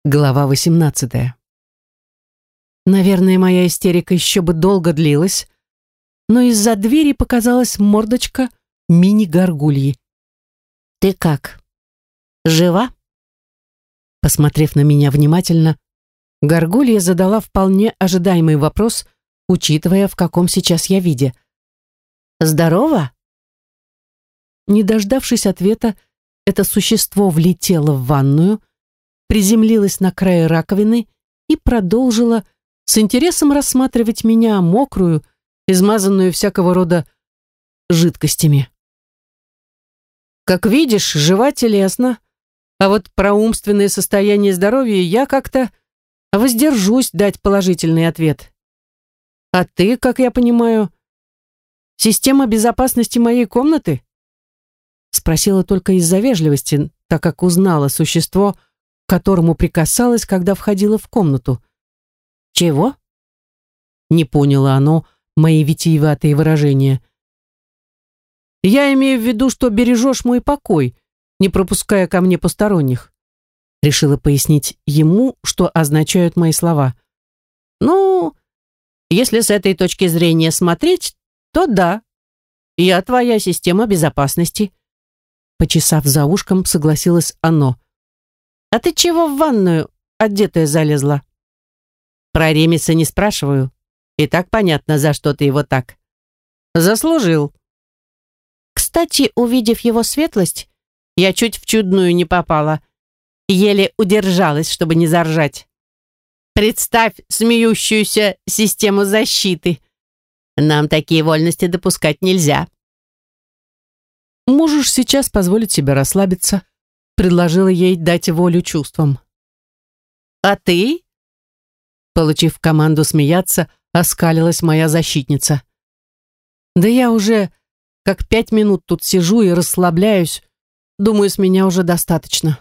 Глава 18. Наверное, моя истерика еще бы долго длилась, но из-за двери показалась мордочка мини-горгульи. «Ты как? Жива?» Посмотрев на меня внимательно, горгулья задала вполне ожидаемый вопрос, учитывая, в каком сейчас я виде. «Здорова?» Не дождавшись ответа, это существо влетело в ванную, приземлилась на край раковины и продолжила с интересом рассматривать меня, мокрую, измазанную всякого рода жидкостями. Как видишь, жива телесно, а вот про умственное состояние здоровья я как-то воздержусь дать положительный ответ. А ты, как я понимаю, система безопасности моей комнаты? Спросила только из-за вежливости, так как узнала существо, к которому прикасалась, когда входила в комнату. «Чего?» Не поняло оно мои витиеватые выражения. «Я имею в виду, что бережешь мой покой, не пропуская ко мне посторонних», решила пояснить ему, что означают мои слова. «Ну, если с этой точки зрения смотреть, то да, я твоя система безопасности», почесав за ушком, согласилось оно. «А ты чего в ванную одетая залезла?» «Про Ремеса не спрашиваю. И так понятно, за что ты его так. Заслужил. Кстати, увидев его светлость, я чуть в чудную не попала. Еле удержалась, чтобы не заржать. Представь смеющуюся систему защиты. Нам такие вольности допускать нельзя». «Можешь сейчас позволить себе расслабиться», предложила ей дать волю чувствам. «А ты?» Получив команду смеяться, оскалилась моя защитница. «Да я уже как 5 минут тут сижу и расслабляюсь. Думаю, с меня уже достаточно».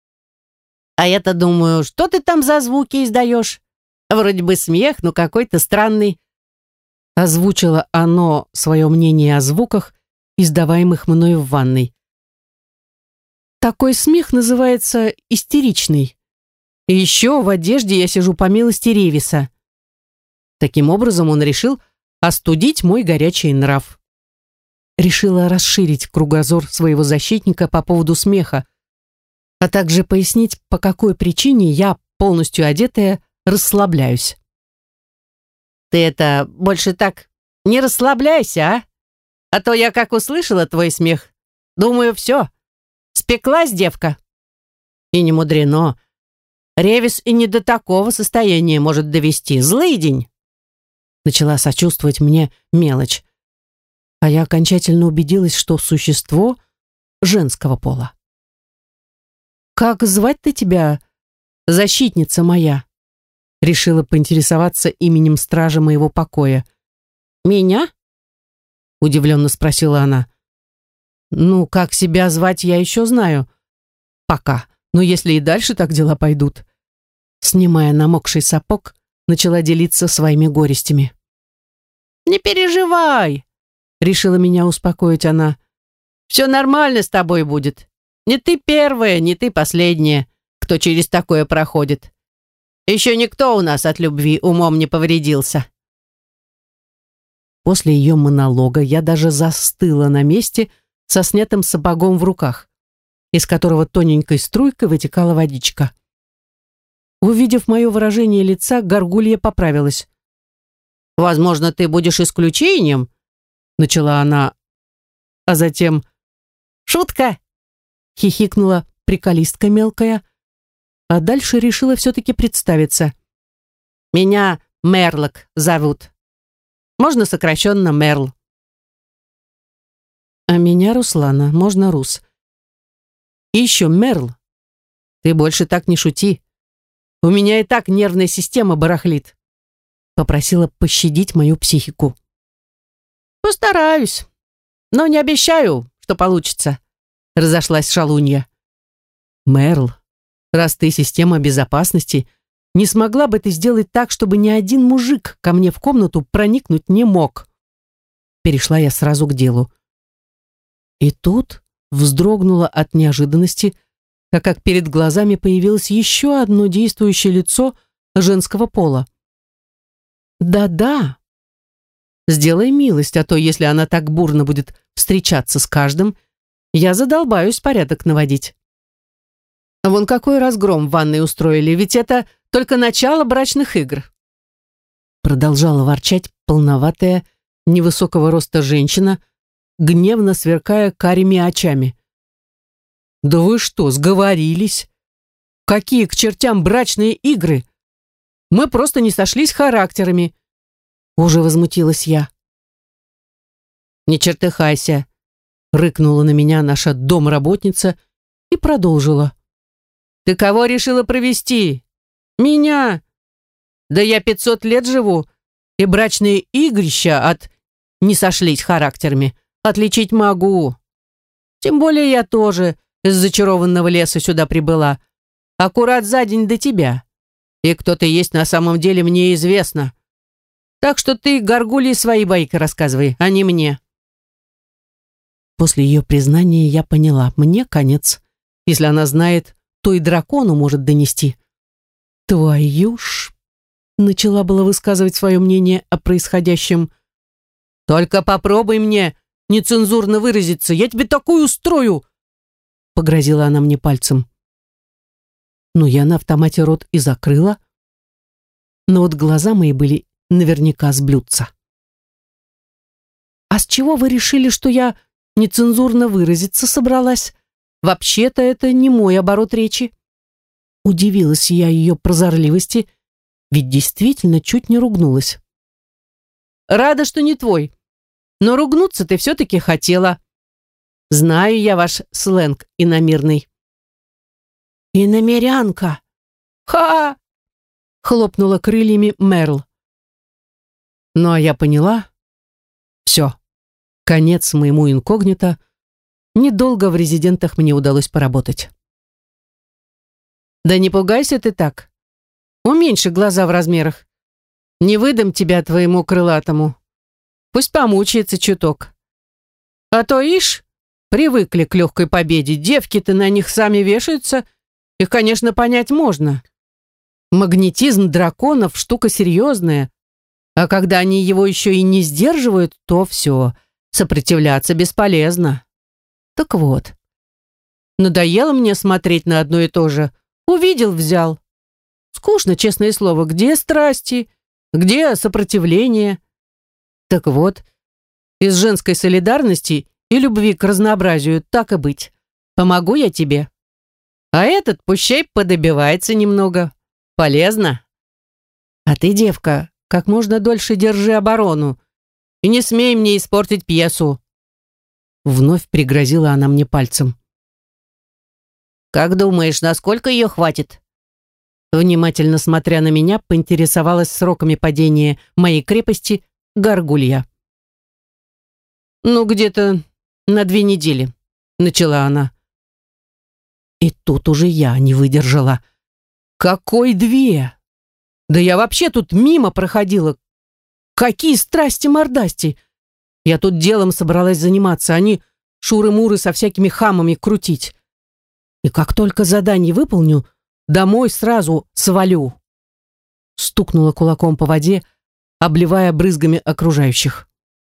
«А я-то думаю, что ты там за звуки издаешь? Вроде бы смех, но какой-то странный». Озвучило оно свое мнение о звуках, издаваемых мною в ванной. Такой смех называется истеричный. И еще в одежде я сижу по милости Ревиса. Таким образом он решил остудить мой горячий нрав. Решила расширить кругозор своего защитника по поводу смеха, а также пояснить, по какой причине я, полностью одетая, расслабляюсь. «Ты это больше так не расслабляйся, а? А то я как услышала твой смех, думаю, все. Спеклась девка. И не мудрено. Ревис и не до такого состояния может довести. Злый день. Начала сочувствовать мне мелочь. А я окончательно убедилась, что существо женского пола. «Как звать-то тебя, защитница моя?» Решила поинтересоваться именем стража моего покоя. «Меня?» Удивленно спросила она. «Ну, как себя звать, я еще знаю. Пока. Но если и дальше так дела пойдут». Снимая намокший сапог, начала делиться своими горестями. «Не переживай», — решила меня успокоить она. «Все нормально с тобой будет. Не ты первая, не ты последняя, кто через такое проходит. Еще никто у нас от любви умом не повредился». После ее монолога я даже застыла на месте со снятым сапогом в руках, из которого тоненькой струйкой вытекала водичка. Увидев мое выражение лица, горгулья поправилась. «Возможно, ты будешь исключением?» Начала она, а затем... «Шутка!» Хихикнула приколистка мелкая, а дальше решила все-таки представиться. «Меня Мерлок зовут. Можно сокращенно Мерл». «А меня Руслана, можно Рус. И еще Мерл. Ты больше так не шути. У меня и так нервная система барахлит». Попросила пощадить мою психику. «Постараюсь, но не обещаю, что получится», разошлась шалунья. «Мерл, раз ты система безопасности, не смогла бы ты сделать так, чтобы ни один мужик ко мне в комнату проникнуть не мог?» Перешла я сразу к делу. И тут вздрогнула от неожиданности, так как перед глазами появилось еще одно действующее лицо женского пола. Да-да, сделай милость, а то, если она так бурно будет встречаться с каждым, я задолбаюсь порядок наводить. Вон какой разгром в ванной устроили, ведь это только начало брачных игр. Продолжала ворчать полноватая, невысокого роста женщина, гневно сверкая карими очами. «Да вы что, сговорились? Какие к чертям брачные игры? Мы просто не сошлись характерами!» Уже возмутилась я. «Не чертыхайся!» — рыкнула на меня наша домработница и продолжила. «Ты кого решила провести? Меня! Да я 500 лет живу, и брачные игрища от «не сошлись характерами» отличить могу. Тем более я тоже из зачарованного леса сюда прибыла. Аккурат за день до тебя. И кто ты есть на самом деле мне известно. Так что ты горгульи свои байки рассказывай, а не мне». После ее признания я поняла, мне конец. Если она знает, то и дракону может донести. «Твою ж!» — начала было высказывать свое мнение о происходящем. «Только попробуй мне нецензурно выразиться, я тебе такую устрою!» — погрозила она мне пальцем. Ну, я на автомате рот и закрыла, но вот глаза мои были наверняка с блюдца. «А с чего вы решили, что я нецензурно выразиться собралась? Вообще-то это не мой оборот речи». Удивилась я ее прозорливости, ведь действительно чуть не ругнулась. «Рада, что не твой, но ругнуться ты все-таки хотела. Знаю я ваш сленг иномирный». «Иномерянка! Ха!» — хлопнула крыльями Мерл. Ну, а я поняла. Все, конец моему инкогнито. Недолго в резидентах мне удалось поработать. «Да не пугайся ты так. Уменьши глаза в размерах. Не выдам тебя твоему крылатому. Пусть помучается чуток. А то, ишь, привыкли к легкой победе. Девки-то на них сами вешаются. Их, конечно, понять можно. Магнетизм драконов — штука серьезная. А когда они его еще и не сдерживают, то все, сопротивляться бесполезно. Так вот, надоело мне смотреть на одно и то же. Увидел, взял. Скучно, честное слово. Где страсти? Где сопротивление? Так вот, из женской солидарности и любви к разнообразию, так и быть. Помогу я тебе. А этот пущай подобивается немного. Полезно. А ты, девка, как можно дольше держи оборону и не смей мне испортить пьесу. Вновь пригрозила она мне пальцем. «Как думаешь, насколько ее хватит?» Внимательно смотря на меня, поинтересовалась сроками падения моей крепости горгулья. «Ну, где-то на 2 недели», — начала она. И тут уже я не выдержала. «Какой 2? Да я вообще тут мимо проходила. Какие страсти-мордасти! Я тут делом собралась заниматься, а не шуры-муры со всякими хамами крутить. И как только задание выполню, домой сразу свалю». Стукнула кулаком по воде, обливая брызгами окружающих.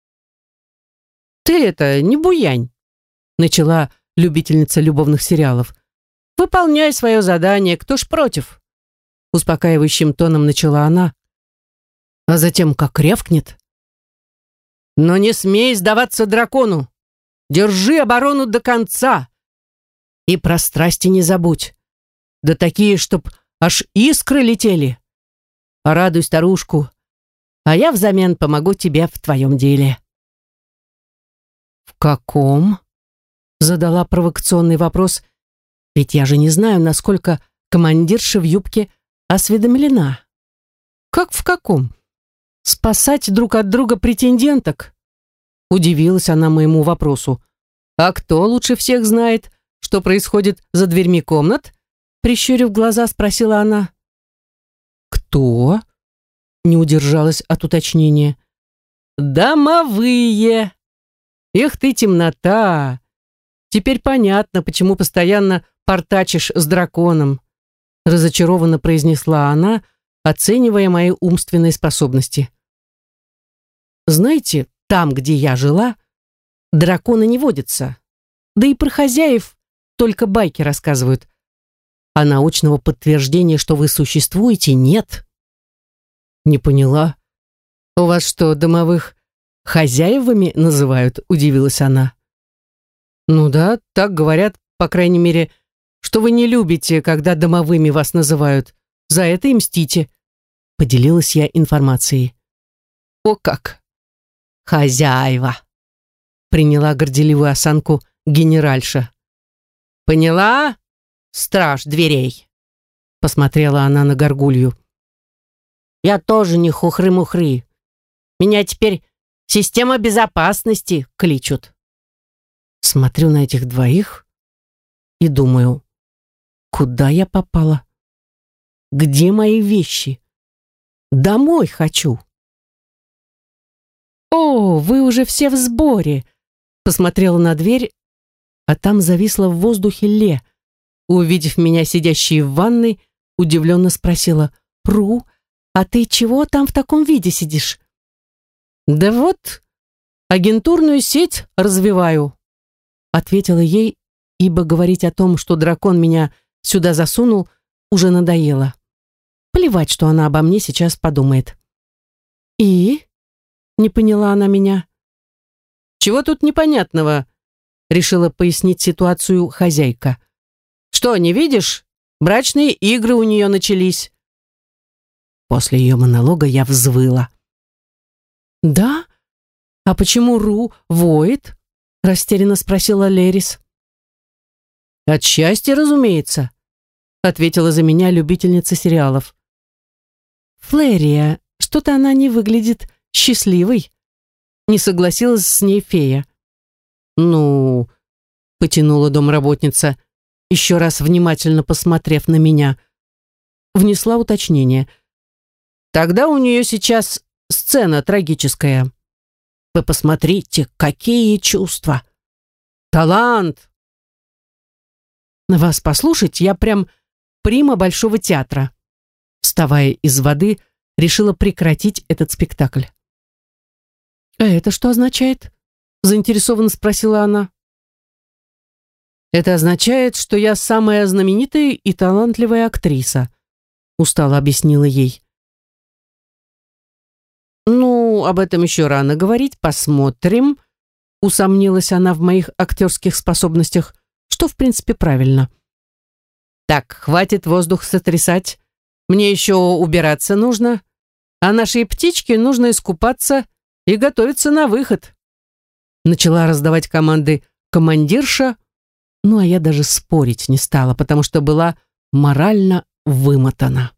«Ты это, не буянь», — начала любительница любовных сериалов. «Выполняй свое задание, кто ж против?» Успокаивающим тоном начала она, а затем как рявкнет. «Но не смей сдаваться дракону! Держи оборону до конца! И про страсти не забудь! Да такие, чтоб аж искры летели! Порадуй старушку, а я взамен помогу тебе в твоем деле». «В каком?» — задала провокационный вопрос, ведь я же не знаю, насколько командирша в юбке осведомлена. «Как в каком? Спасать друг от друга претенденток?» Удивилась она моему вопросу. «А кто лучше всех знает, что происходит за дверьми комнат?» Прищурив глаза, спросила она. «Кто?» Не удержалась от— «Домовые! Эх ты, темнота! теперь понятно, почему постоянно портачишь с драконом», разочарованно произнесла она, оценивая мои умственные способности. «Знаете, там, где я жила, драконы не водятся. Да и про хозяев только байки рассказывают. А научного подтверждения, что вы существуете, нет». «Не поняла. У вас что, домовых хозяевами называют?» — удивилась она. «Ну да, так говорят, по крайней мере, что вы не любите, когда домовыми вас называют. За это и мстите», — поделилась я информацией. «О как! Хозяева!» — приняла горделивую осанку генеральша. «Поняла, страж дверей?» — посмотрела она на горгулью. «Я тоже не хухры-мухры. Меня теперь система безопасности кличут». Смотрю на этих двоих и думаю, куда я попала? Где мои вещи? Домой хочу. «О, вы уже все в сборе!» Посмотрела на дверь, а там зависла в воздухе Ле. Увидев меня сидящей в ванной, удивленно спросила: «Ру, а ты чего там в таком виде сидишь?» «Да вот, агентурную сеть развиваю», ответила ей, ибо говорить о том, что дракон меня сюда засунул, уже надоело. Плевать, что она обо мне сейчас подумает. «И?» — не поняла она меня. «Чего тут непонятного?» — решила пояснить ситуацию хозяйка. «Что, не видишь? Брачные игры у нее начались». После ее монолога я взвыла. «Да? А почему Ру воет?» — растерянно спросила Лерис. «От счастья, разумеется», — ответила за меня любительница сериалов. «Флэрия, что-то она не выглядит счастливой», — не согласилась с ней фея. «Ну...» — потянула домработница, еще раз внимательно посмотрев на меня. Внесла уточнение. «Тогда у нее сейчас сцена трагическая. Вы посмотрите, какие чувства! Талант! На вас послушать, я прям прима Большого театра». Вставая из воды, решила прекратить этот спектакль. «А это что означает?» — заинтересованно спросила она. «Это означает, что я самая знаменитая и талантливая актриса», — устало объяснила ей. «Ну, об этом еще рано говорить, посмотрим», — усомнилась она в моих актерских способностях, что, в принципе, правильно. «Так, хватит воздух сотрясать, мне еще убираться нужно, а нашей птичке нужно искупаться и готовиться на выход». Начала раздавать команды командирша, ну а я даже спорить не стала, потому что была морально вымотана.